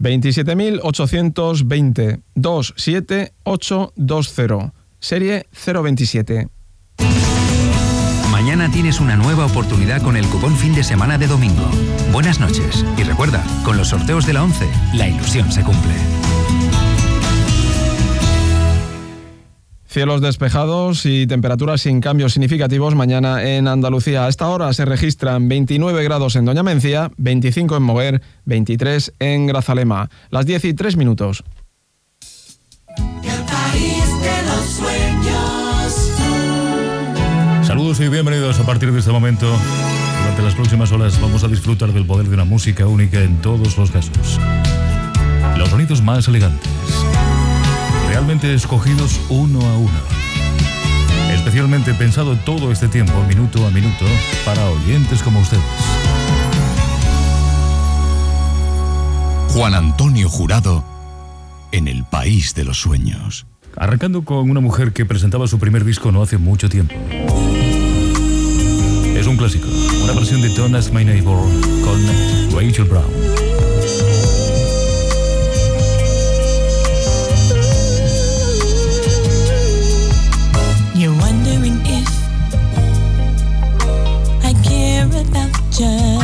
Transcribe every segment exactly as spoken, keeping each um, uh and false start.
veintisiete mil ochocientos veinte dos siete ocho dos cero, serie cero veintisiete. Mañana tienes una nueva oportunidad con el cupón fin de semana de domingo. Buenas noches. Y recuerda, con los sorteos de la once, la ilusión se cumple. Cielos despejados y temperaturas sin cambios significativos mañana en Andalucía. A esta hora se registran veintinueve grados en Doña Mencía, veinticinco en Moguer, veintitrés en Grazalema. Las diez y tres minutos. El país de los sueños. Saludos y bienvenidos. A partir de este momento, durante las próximas horas, vamos a disfrutar del poder de una música única en todos los casos. Los sonidos más elegantes, realmente escogidos uno a uno, especialmente pensado todo este tiempo, minuto a minuto, para oyentes como ustedes. Juan Antonio Jurado en el país de los sueños. Arrancando con una mujer que presentaba su primer disco no hace mucho tiempo. Es un clásico, una versión de Don't Ask My Neighbor con Rachel Brown. You're wondering if I care about you.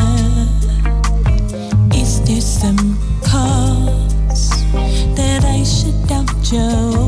Is there some cause that I should doubt you?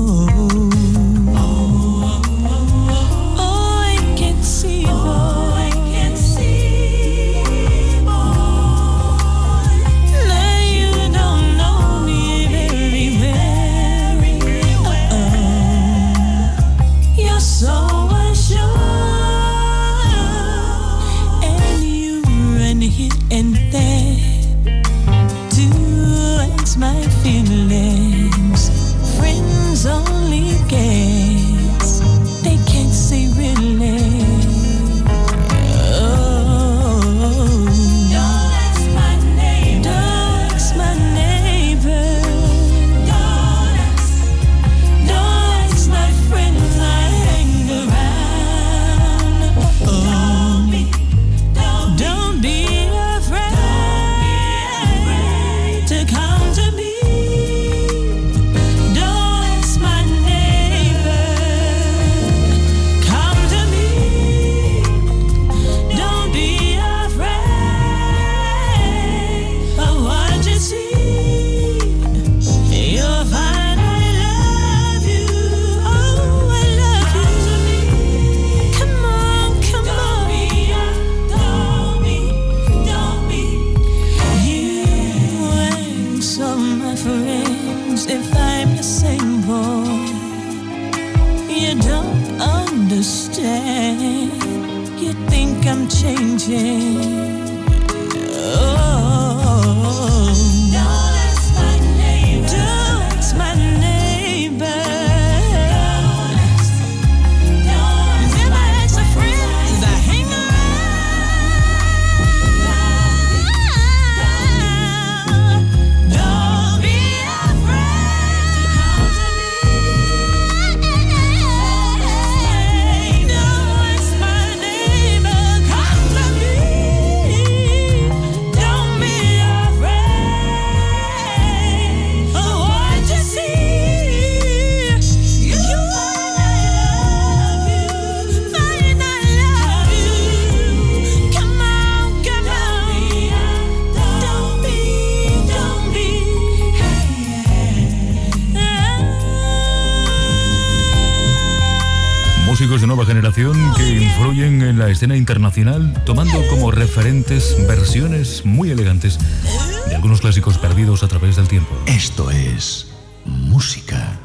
De nueva generación que influyen en la escena internacional, tomando como referentes versiones muy elegantes de algunos clásicos perdidos a través del tiempo. Esto es música.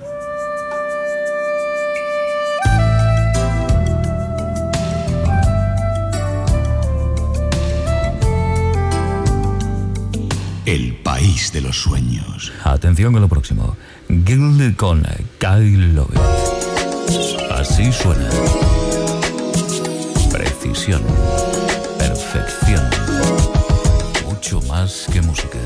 El país de los sueños. Atención con lo próximo. Gil con Kyle Lovett. Así suena. Precisión. Perfección. Mucho más que música.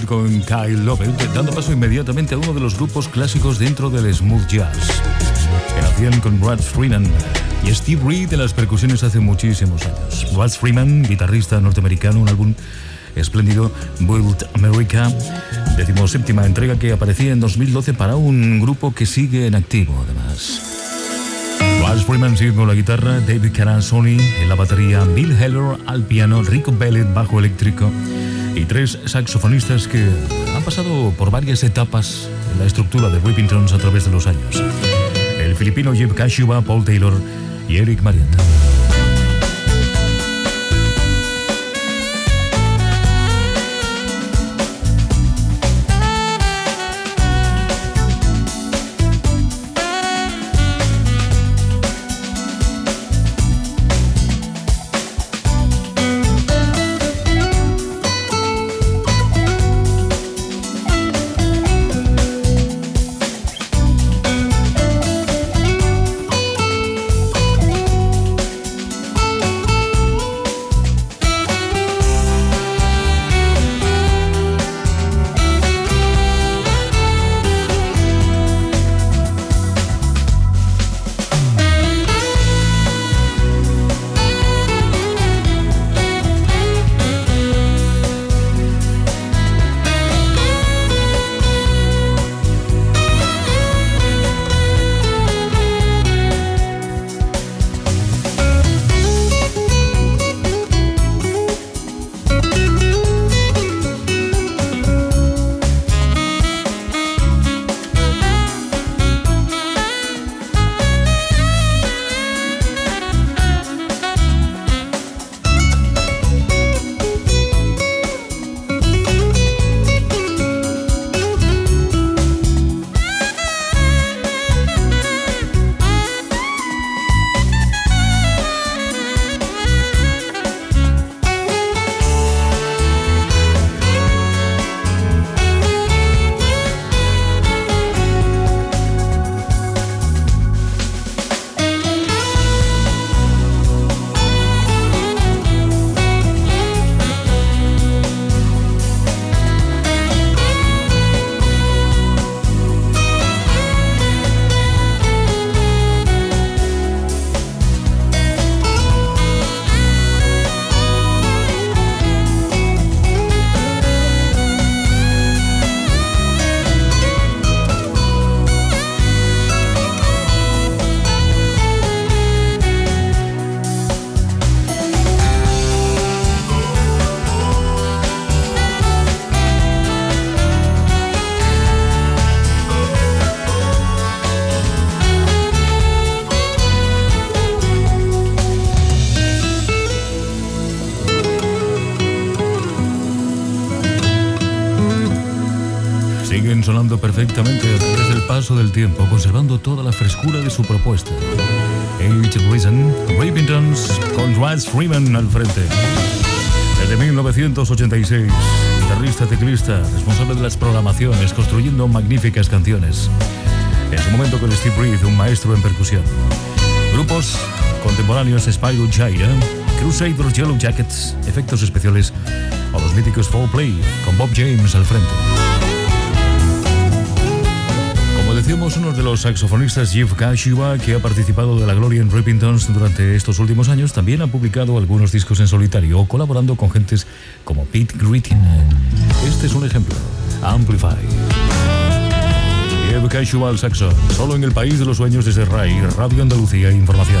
seguir con Kyle Lopez, dando paso inmediatamente a uno de los grupos clásicos dentro del smooth jazz. Que nacían con Brad Freeman y Steve Reed en las percusiones hace muchísimos años. Brad Freeman, guitarrista norteamericano, un álbum espléndido, Build America, decimoséptima entrega que aparecía en dos mil doce para un grupo que sigue en activo, además. Brad Freeman sigue con la guitarra, David Caransoni en la batería, Bill Heller al piano, Rico Bellet bajo eléctrico y tres saxofonistas que han pasado por varias etapas en la estructura de Rippingtons a través de los años. El filipino Jeff Kashuba, Paul Taylor y Eric Marietta. Sonando perfectamente a través del paso del tiempo, conservando toda la frescura de su propuesta. Eight Reason, Rippingtons con Brad Freeman al frente. Desde mil novecientos ochenta y seis, guitarrista, teclista, responsable de las programaciones, construyendo magníficas canciones. En su momento con Steve Reed, un maestro en percusión. Grupos contemporáneos, Spyro Gyra, Crusaders, Yellow Jackets, efectos especiales o los míticos Four Play, con Bob James al frente. Decíamos, uno de los saxofonistas, Jeff Kashuba, que ha participado de la gloria en Rippingtons durante estos últimos años, también ha publicado algunos discos en solitario, colaborando con gentes como Pete Grittin. Este es un ejemplo, Amplify. Jeff Kashuba al saxo, solo en el país de los sueños desde R A I, Radio Andalucía Información.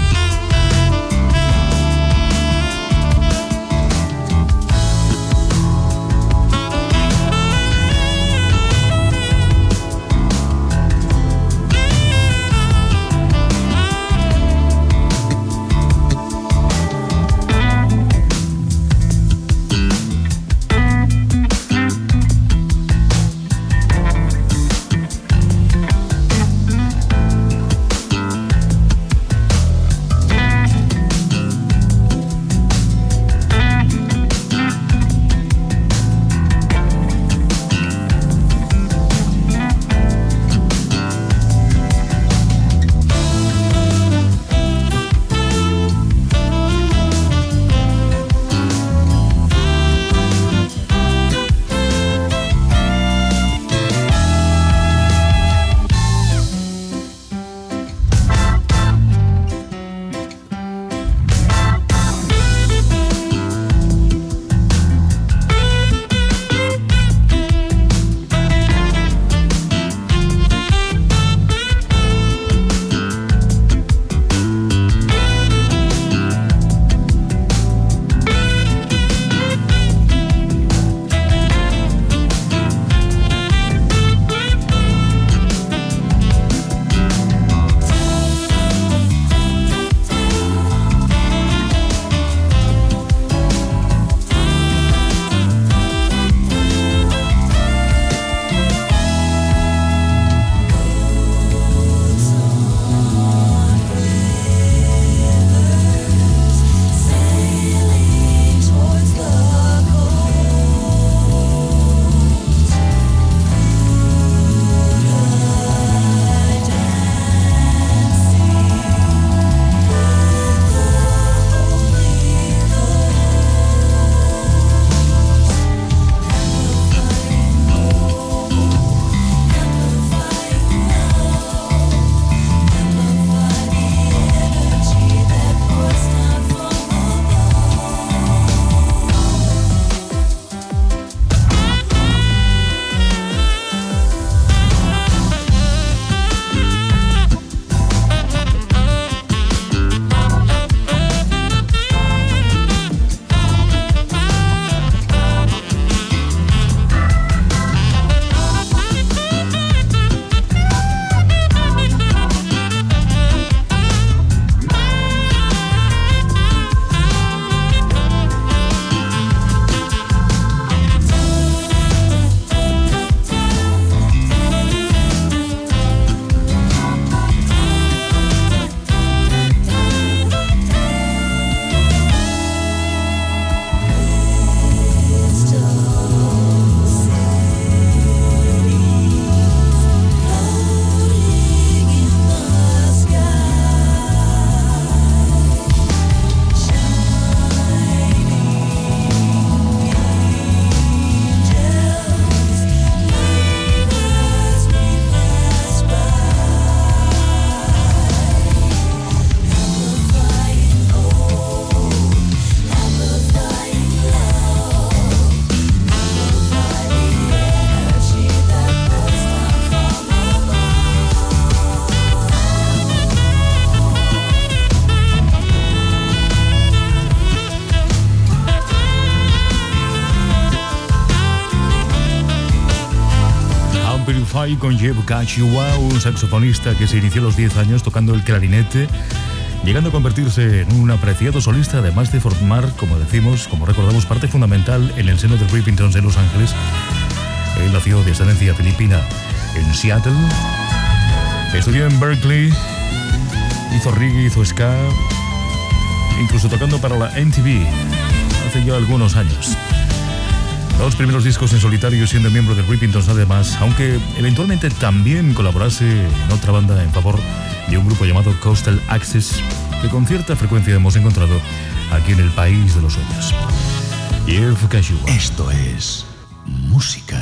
Purify con Jeff Kashiwa, un saxofonista que se inició a los diez años tocando el clarinete, llegando a convertirse en un apreciado solista, además de formar, como decimos, como recordamos, parte fundamental en el seno de Ripingtons de Los Ángeles. Él nació de ascendencia filipina en Seattle, estudió en Berkeley, hizo reggae, hizo ska, incluso tocando para la M T V hace ya algunos años. Dos primeros discos en solitario, siendo miembro de Ripingtons además, aunque eventualmente también colaborase en otra banda en favor de un grupo llamado Coastal Access, que con cierta frecuencia hemos encontrado aquí en el país de los sueños. Jeff Kashiwa. Esto es música.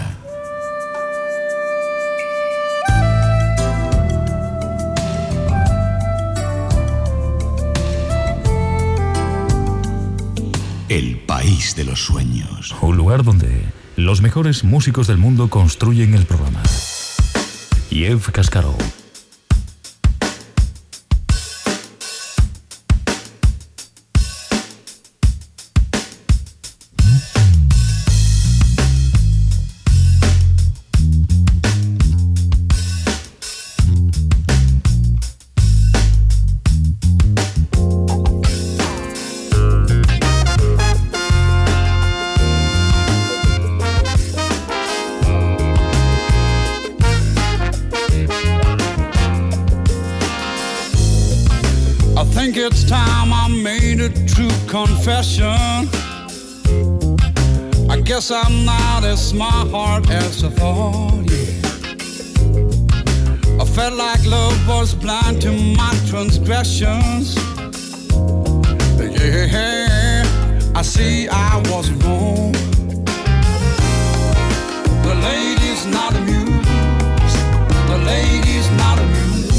El país de los sueños. Un lugar donde los mejores músicos del mundo construyen el programa. Jeff Cascaro. It's time I made a true confession. I guess I'm not as smart as I thought, yeah. I felt like love was blind to my transgressions. Yeah, I see I was wrong. The lady's not amused. The lady's not amused.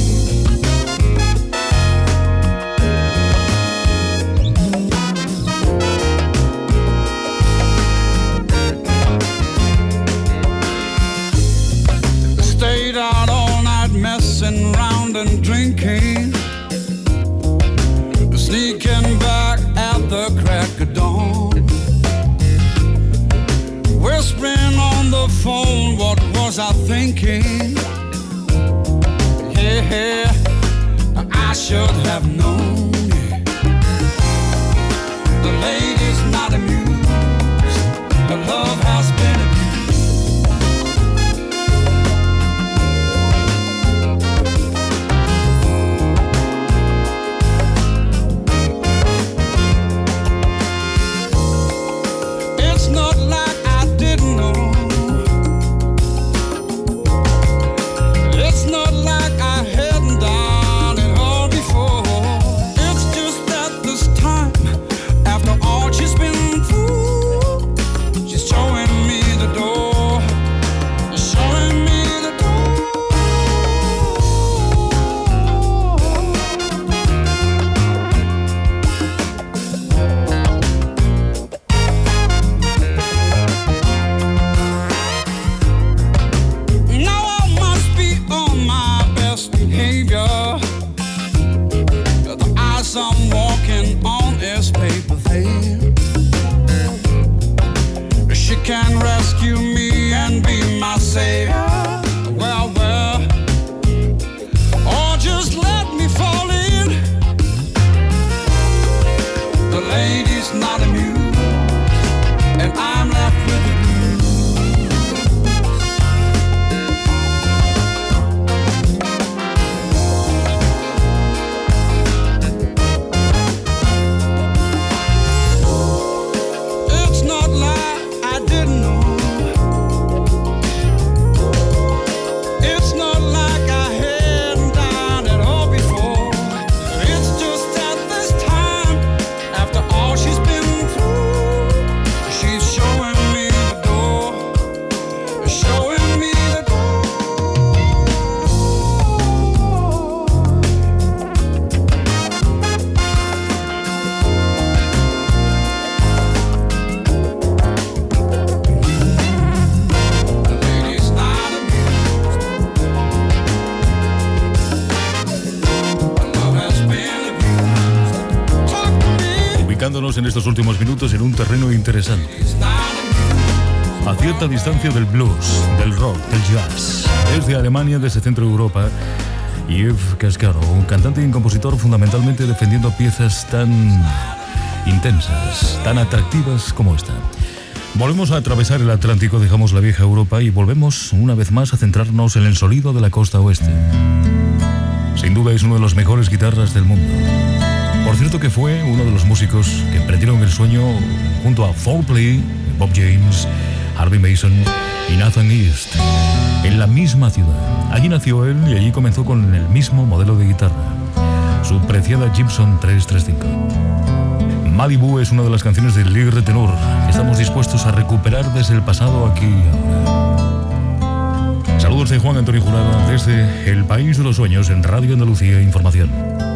Stayed out all night messing round and drinking, sneaking back at the crack of dawn, whispering on the phone, what was I thinking? Yeah, I should have known, yeah. The lady's not amused, the love has been abused. Can rescue me and be my savior. Well, well, or just let me fall in. The lady's not amused, and I'm left with the It's not like I didn't know. It's not like I hadn't done it all before. It's just that this time, after all she's been through, she's showing me the door, showing me the door. The lady's not amused. The love has been abused. Talk to me. Ubicándonos en estos últimos minutos en un terreno interesante. It's not amused. a cierta distancia del blues, del rock, del jazz. Desde Alemania, desde Centro Europa, Yves Cascaro, un cantante y un compositor fundamentalmente defendiendo piezas tan intensas, tan atractivas como esta. Volvemos a atravesar el Atlántico, dejamos la vieja Europa y volvemos una vez más a centrarnos en el sonido de la costa oeste. Sin duda es uno de los mejores guitarras del mundo. Por cierto que fue uno de los músicos que emprendieron el sueño junto a Fourplay, Bob James, Harvey Mason y Nathan East, en la misma ciudad. Allí nació él y allí comenzó con el mismo modelo de guitarra, su preciada Gibson trescientos treinta y cinco. Malibu es una de las canciones de Lire Tenur que estamos dispuestos a recuperar desde el pasado aquí y ahora. Saludos de Juan Antonio Jurado desde El País de los Sueños en Radio Andalucía Información.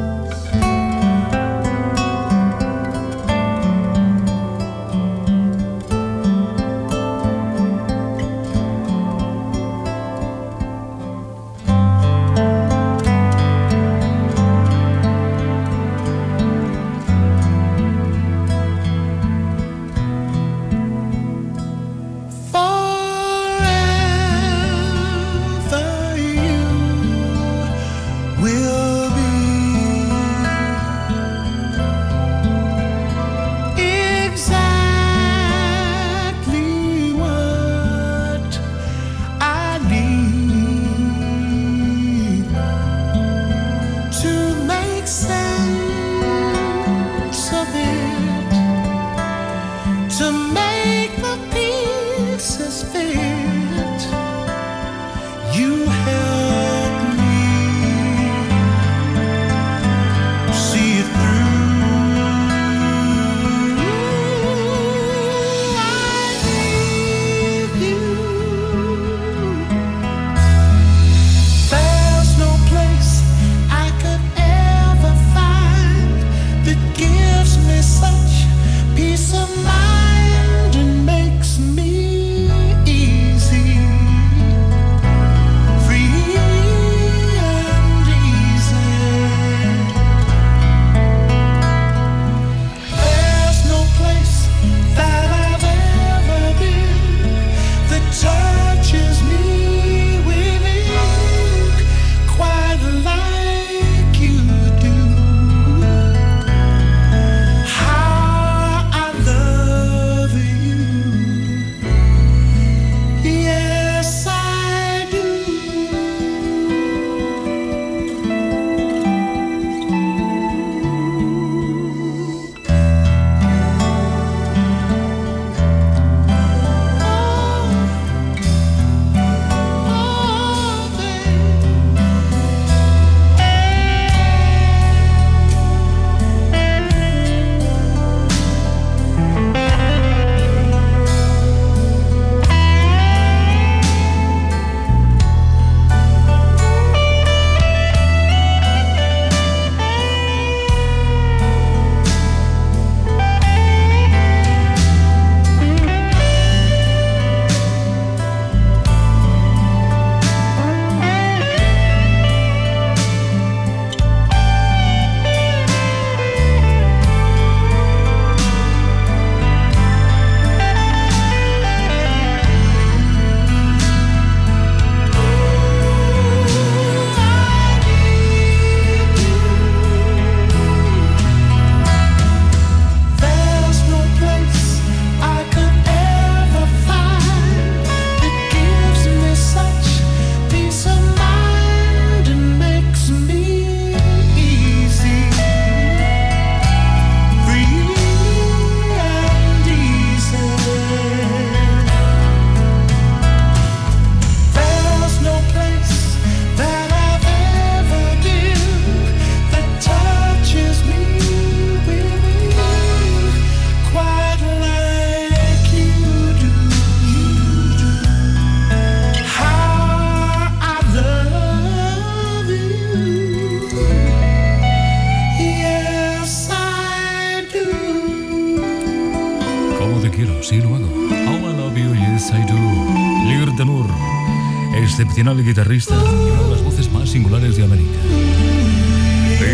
sí lo hago. Oh, I love you, yes I do. Lire Tenur, excepcional guitarrista y una de las voces más singulares de América.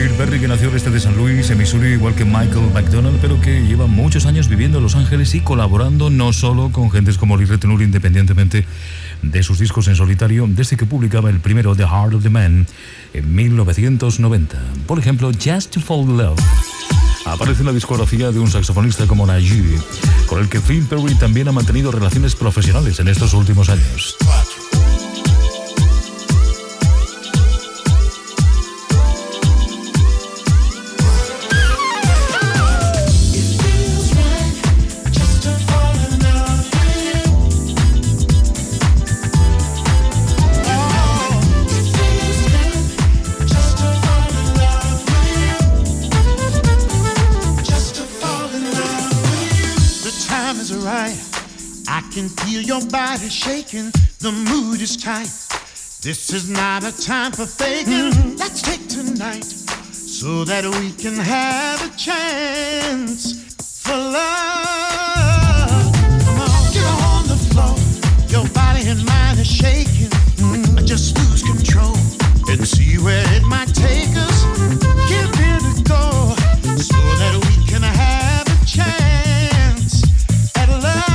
Phil Perry, que nació al este de San Luis, en Missouri, igual que Michael McDonald, pero que lleva muchos años viviendo en Los Ángeles y colaborando no solo con gentes como Lee Ritenour, independientemente de sus discos en solitario, desde que publicaba el primero, The Heart of the Man, en mil novecientos noventa. Por ejemplo, Just to Fall in Love aparece en la discografía de un saxofonista como Najee, con el que Phil Perry también ha mantenido relaciones profesionales en estos últimos años. Your body shaking, the mood is tight. This is not a time for faking. Mm-hmm. Let's take tonight so that we can have a chance for love. Come on, get on the floor. Your body and mind are shaking. Mm-hmm. Just lose control and see where it might take us. Give it a go so that we can have a chance at love.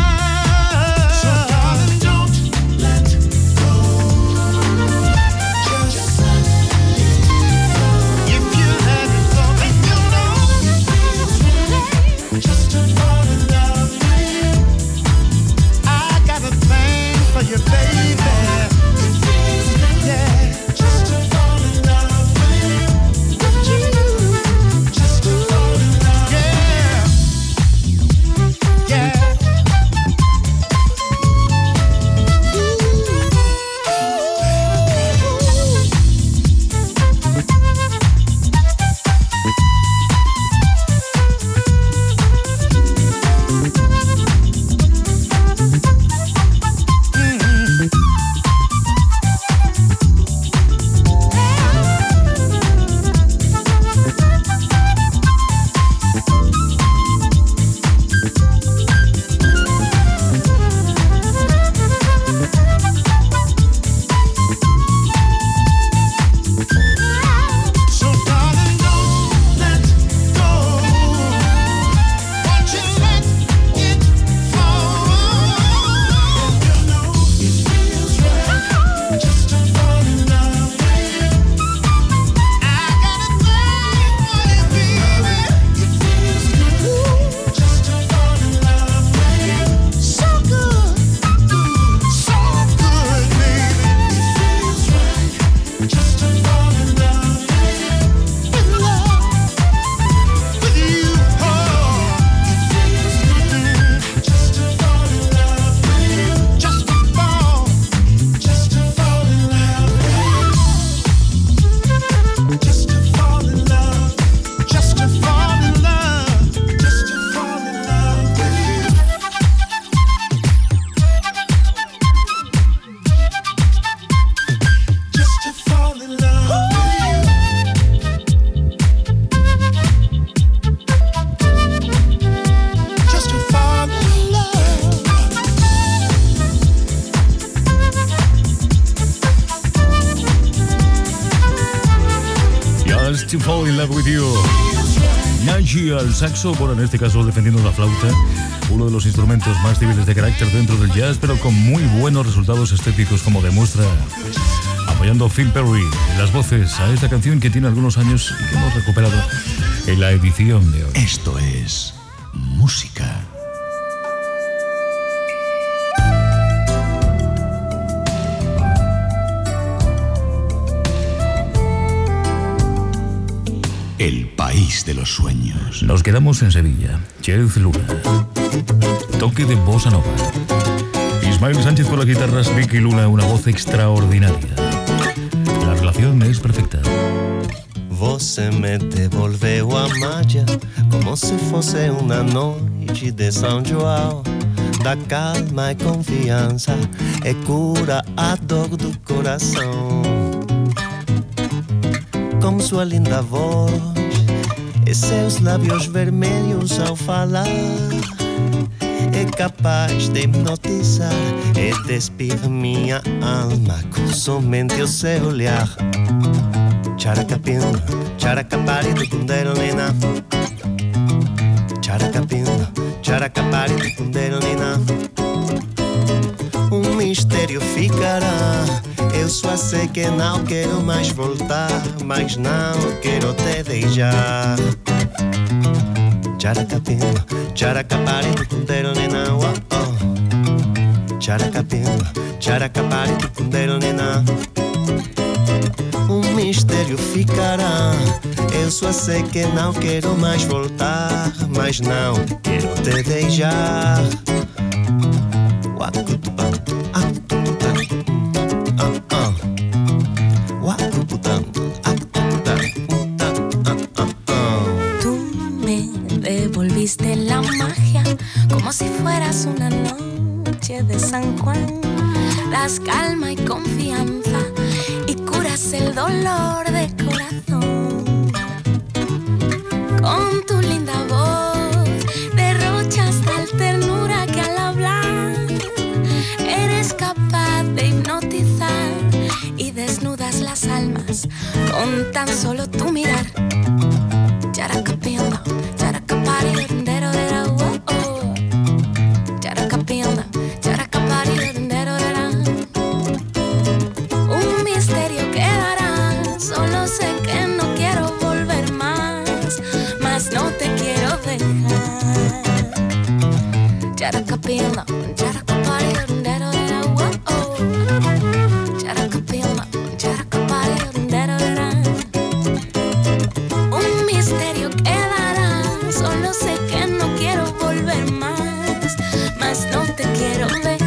To Fall in Love with You. Najee al saxo, bueno, en este caso defendiendo la flauta, uno de los instrumentos más civiles de carácter dentro del jazz, pero con muy buenos resultados estéticos, como demuestra apoyando a Phil Perry en las voces a esta canción que tiene algunos años y que hemos recuperado en la edición de hoy. Esto es música. El país de los sueños. Nos quedamos en Sevilla. Jerez Luna. Toque de bossa nova. Ismael Sánchez con las guitarras, Vicky Luna, una voz extraordinaria. La relación es perfecta. Você me devolveu a magia como se fosse uma noite de São João. Dá calma e confiança e cura a dor do coração. Com sua linda voz e seus lábios vermelhos ao falar, é capaz de hipnotizar e despir minha alma com somente o seu olhar. Characapinho, Characapari tucundero nena. Characapinda, characapari tucundero nena. Um mistério ficará. Eu só sei que não quero mais voltar, mas não quero te deixar. Characapinda, characapari tucundero nena. Oh, oh. Characapinda, characapari tucundero nena. Um mistério ficará. Eu só sei que não quero mais voltar, mas não quero te deixar. Tú me devolviste la magia como si fueras una noche de San Juan. Das calma y confianza y curas el dolor de corazón. Con tu linda voz derrochas tal ternura que al hablar eres capaz de hipnotizar y desnudas las almas con tan solo tu mirar. Characapinda, characapari, dero dera, oh oh. Characapinda, characapari, dero dera. Un misterio quedará, solo sé que no quiero volver más, más no te quiero dejar. Characapinda, characapari, dero dera, oh oh. Characapinda, characapari, dero dera. Un misterio quedará, solo sé que no quiero volver más, más no te quiero dejar.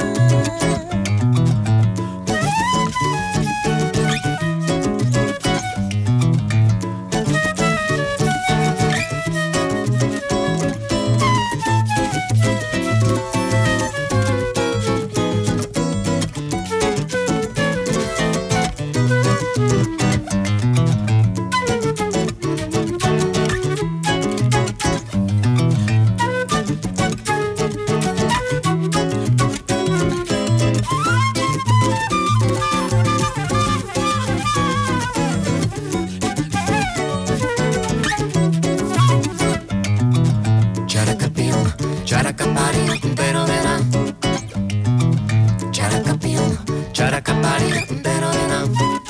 Characapinda, characapari, dero dera. Characapinda, characapari, dero dera.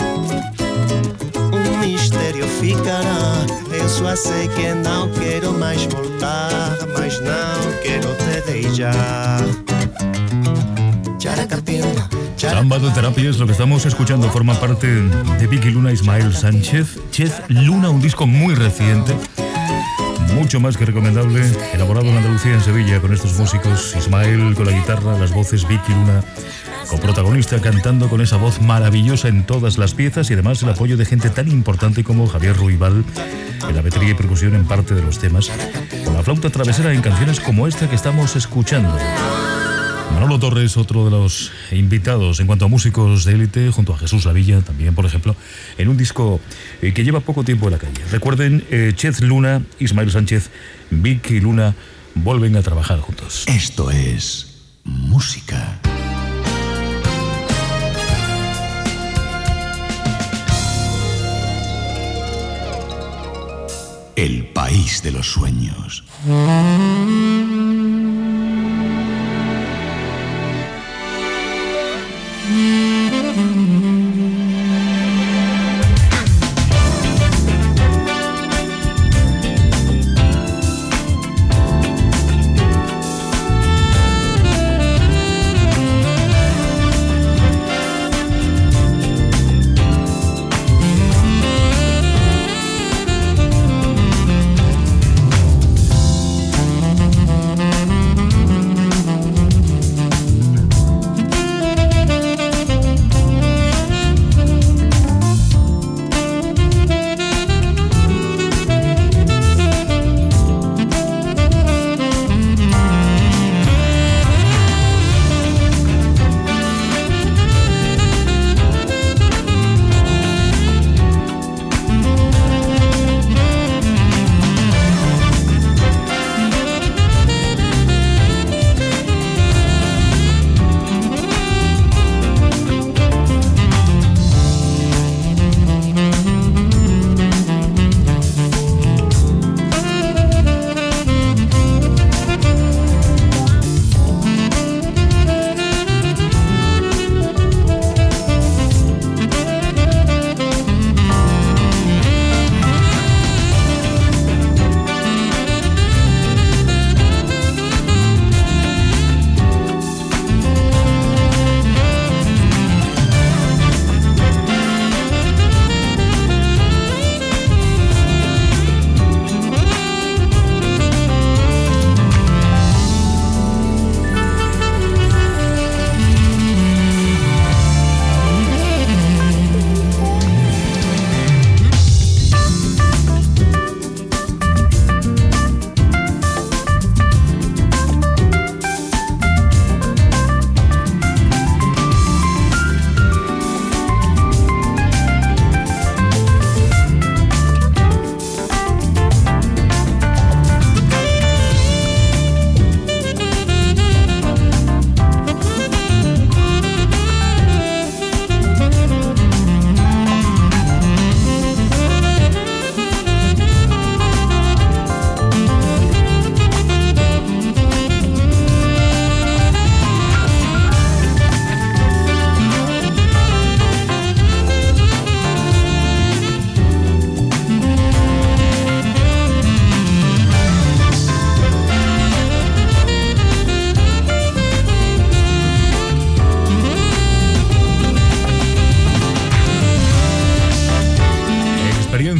Um mistério ficará. Eu só sei que não quero mais voltar, mas não quero te deixar. Characapinda. Samba de terapia es lo que estamos escuchando. Forma parte de Vicky Luna, Ismael Sánchez. Chez Luna, un disco muy reciente, mucho más que recomendable, elaborado en Andalucía, en Sevilla, con estos músicos. Ismael con la guitarra, las voces, Vicky Luna coprotagonista, cantando con esa voz maravillosa en todas las piezas, y además el apoyo de gente tan importante como Javier Ruibal en la batería y percusión en parte de los temas, con la flauta travesera en canciones como esta que estamos escuchando. Manolo Torres, otro de los invitados en cuanto a músicos de élite, junto a Jesús Lavilla también, por ejemplo, en un disco eh, que lleva poco tiempo en la calle. Recuerden, eh, Chez Luna, Ismael Sánchez, Vicky Luna vuelven a trabajar juntos. Esto es música. El país de los sueños.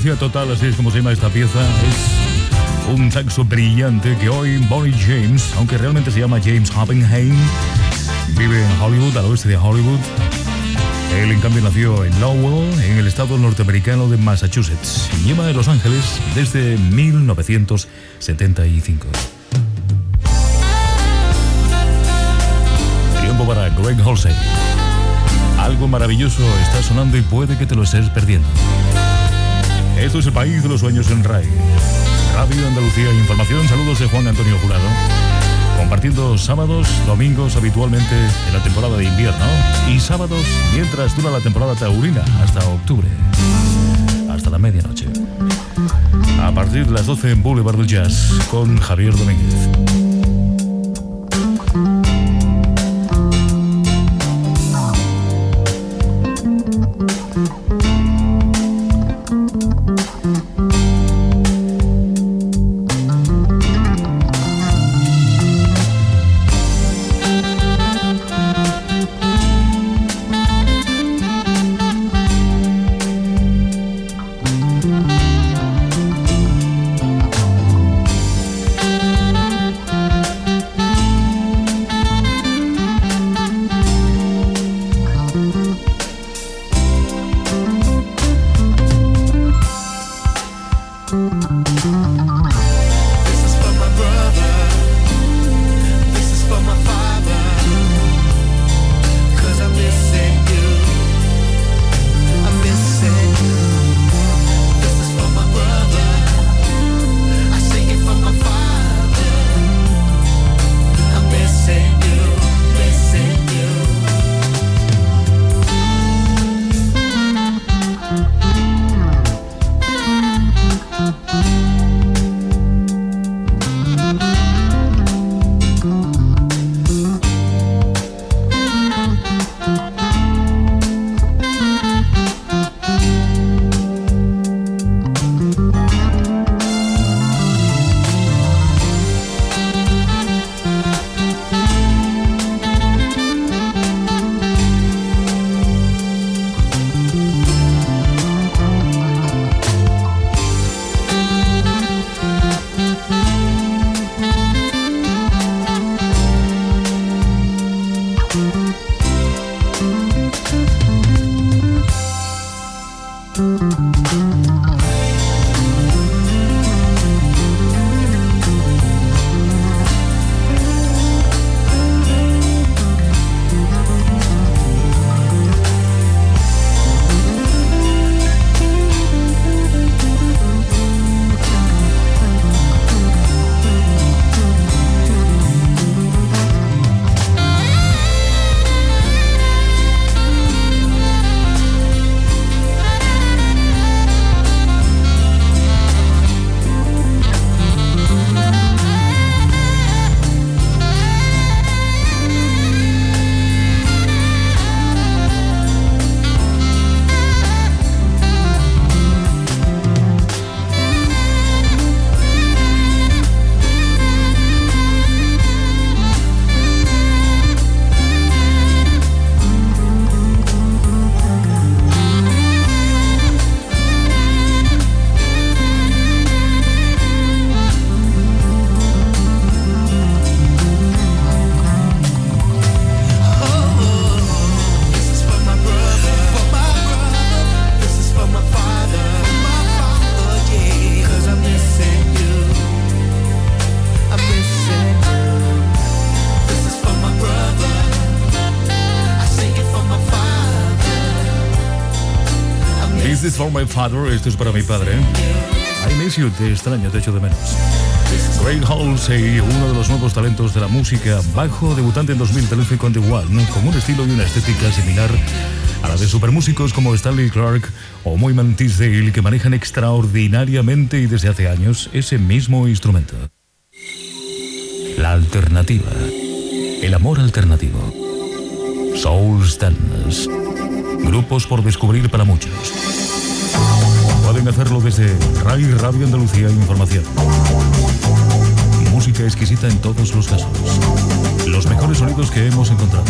Demencia total, así es como se llama esta pieza. Es un saxo brillante que hoy Bonnie James, aunque realmente se llama James Oppenheim, vive en Hollywood, al oeste de Hollywood. Él, en cambio, nació en Lowell, en el estado norteamericano de Massachusetts, y lleva en Los Ángeles desde mil novecientos setenta y cinco. Tiempo para Greg Halsey. Algo maravilloso está sonando y puede que te lo estés perdiendo. Esto es el país de los sueños en R A I. Radio Andalucía Información. Saludos de Juan Antonio Jurado. Compartiendo sábados, domingos habitualmente en la temporada de invierno y sábados mientras dura la temporada taurina hasta octubre, hasta la medianoche. A partir de las doce en Boulevard del Jazz con Javier Domínguez. This is for my father, esto es para mi padre. I miss you, te extraño, te echo de menos. Greg Halsey, uno de los nuevos talentos de la música bajo, debutante en dos mil trece con The One, con un estilo y una estética similar a la de supermúsicos como Stanley Clarke o Moyman Tisdale, que manejan extraordinariamente y desde hace años ese mismo instrumento. La alternativa, el amor alternativo, Soul Stands, grupos por descubrir para muchos. Pueden hacerlo desde R A I Radio Andalucía Información. Música exquisita en todos los casos. Los mejores sonidos que hemos encontrado.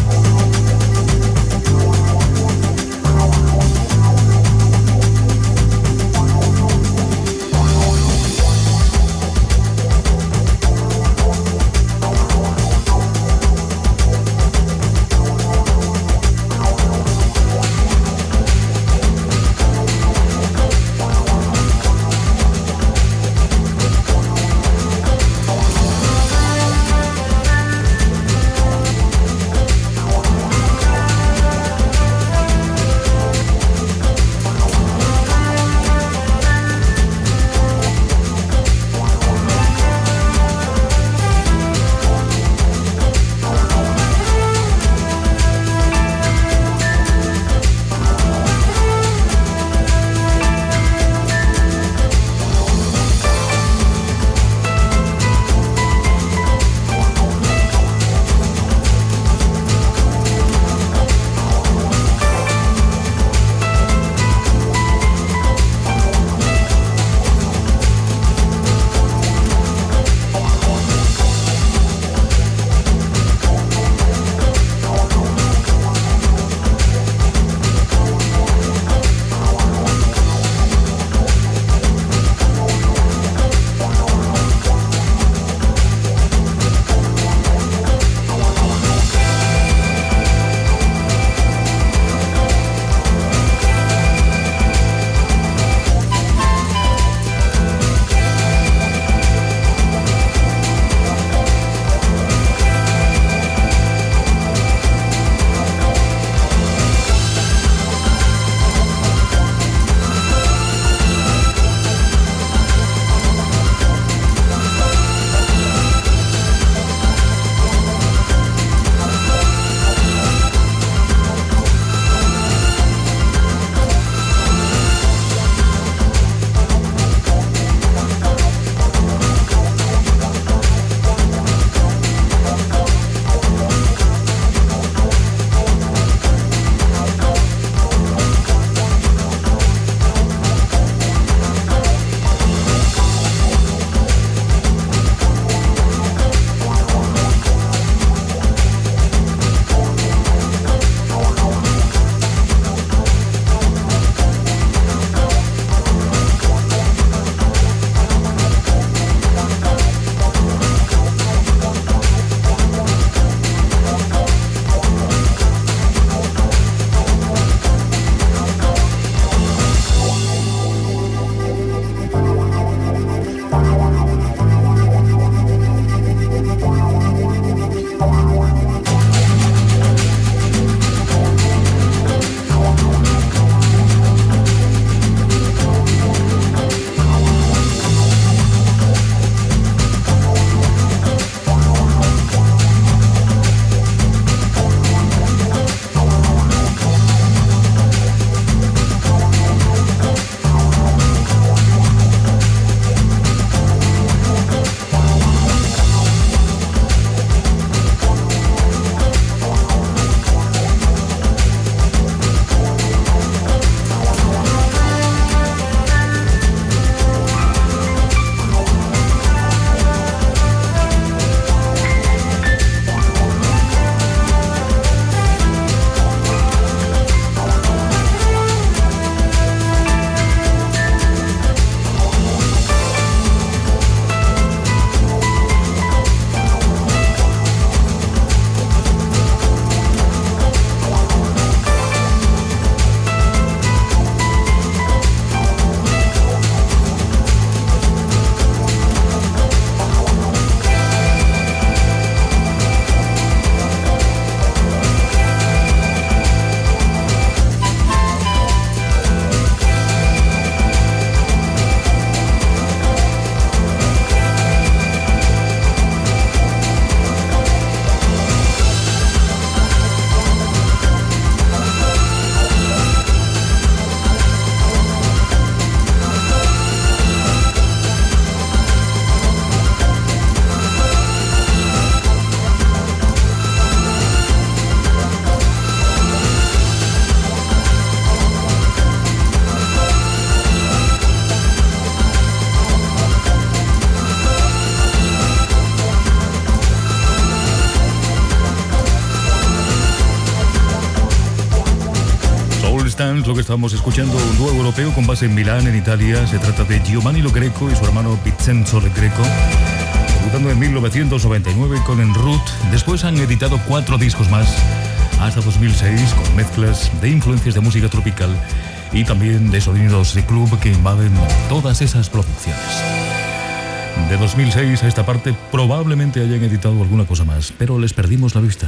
Dance, lo que estábamos escuchando, un dúo europeo con base en Milán, en Italia. Se trata de Giovanni Lo Greco y su hermano Vincenzo Lo Greco, debutando en mil novecientos noventa y nueve con En Route. Después han editado cuatro discos más hasta dos mil seis, con mezclas de influencias de música tropical y también de sonidos de club que invaden todas esas producciones. De dos mil seis a esta parte probablemente hayan editado alguna cosa más, pero les perdimos la vista.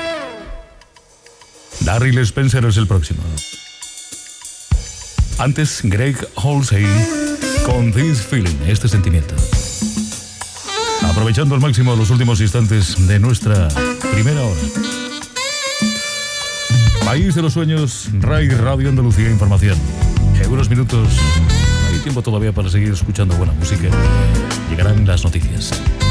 Darryl Spencer es el próximo. Antes, Greg Halsey con This Feeling, este sentimiento. Aprovechando al máximo los últimos instantes de nuestra primera hora. País de los Sueños, Rai Radio Andalucía Información. En unos minutos, hay tiempo todavía para seguir escuchando buena música. Llegarán las noticias.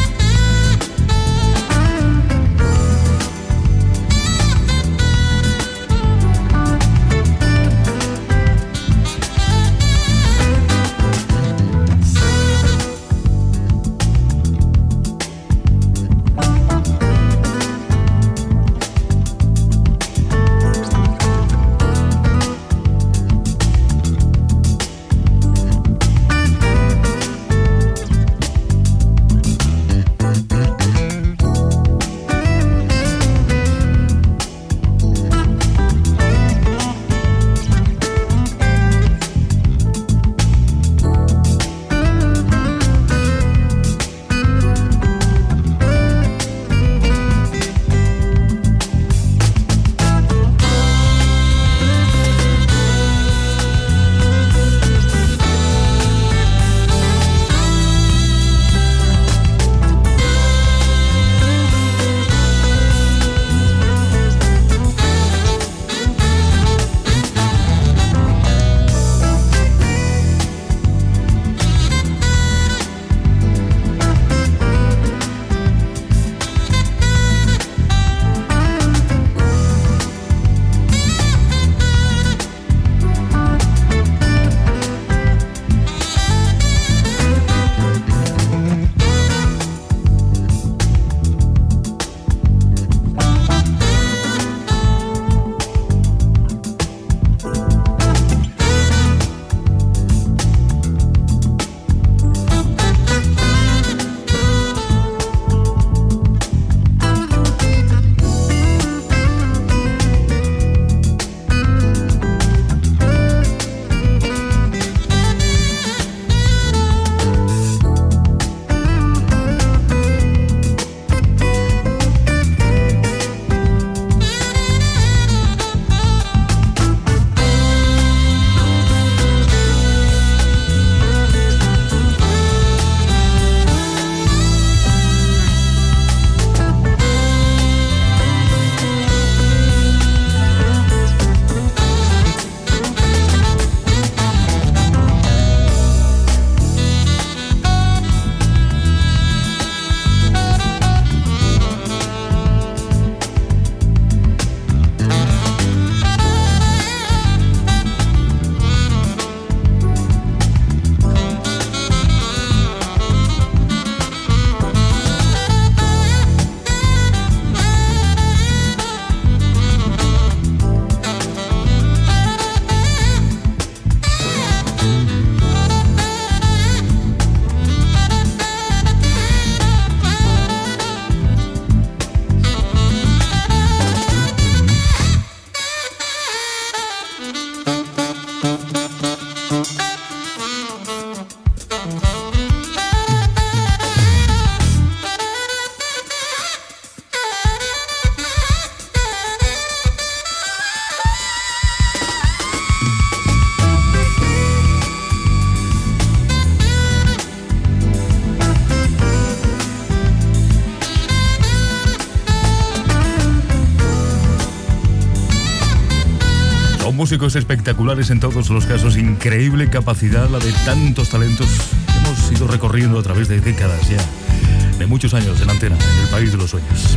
Músicos espectaculares en todos los casos, increíble capacidad la de tantos talentos que hemos ido recorriendo a través de décadas ya, de muchos años en antena, en el país de los sueños.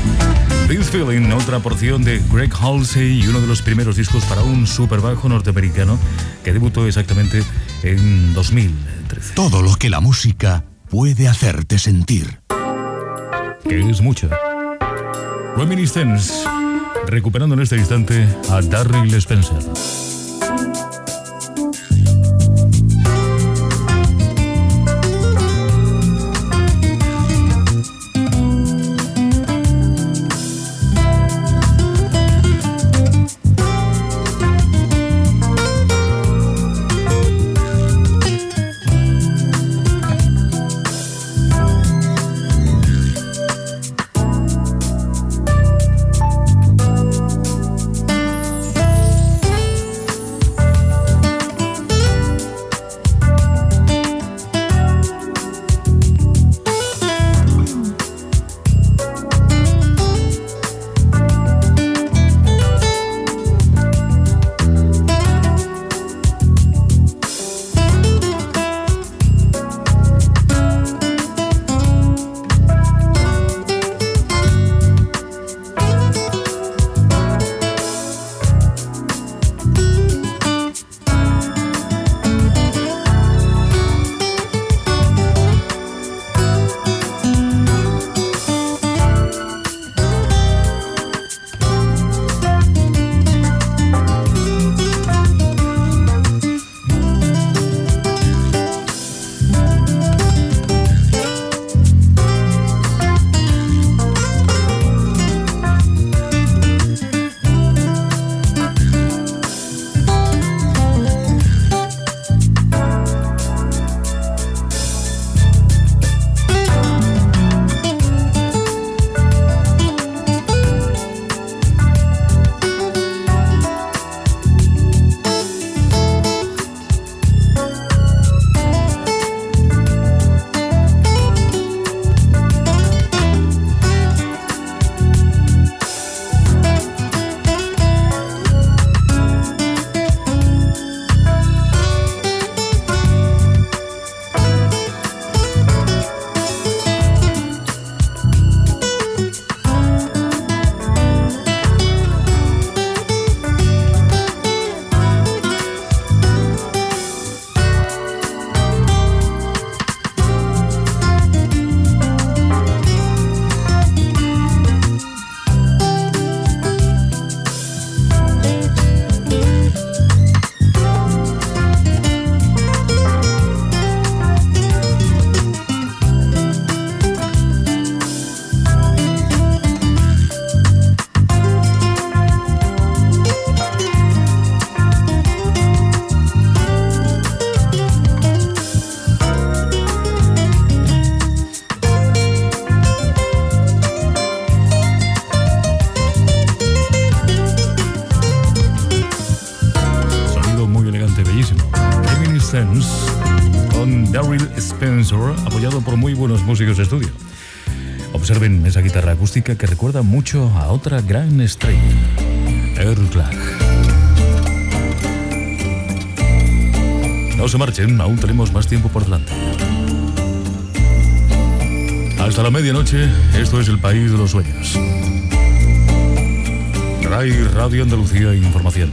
This Feeling, otra porción de Greg Halsey y uno de los primeros discos para un superbajo norteamericano que debutó exactamente en dos mil trece. Todo lo que la música puede hacerte sentir. Que es mucho. Reminiscence, recuperando en este instante a Darryl Spencer. Sense con Daryl Spencer, apoyado por muy buenos músicos de estudio. Observen esa guitarra acústica que recuerda mucho a otra gran estrella, Earl Clark. No se marchen, aún tenemos más tiempo por delante. Hasta la medianoche, esto es el País de los Sueños. R A I, Radio Andalucía, Información.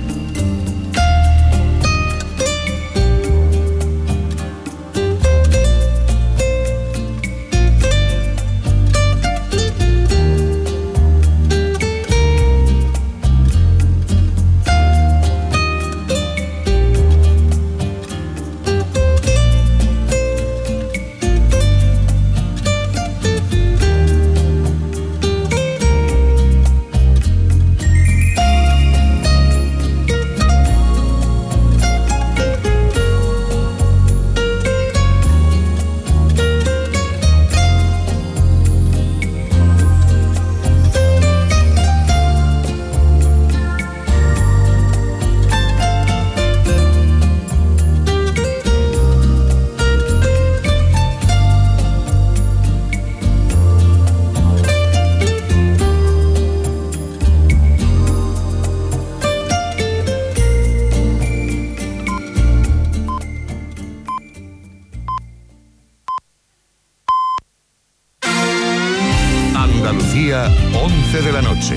once de la noche.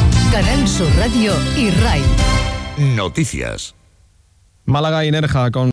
Canal Sur Radio y R A I. Noticias. Málaga y Nerja con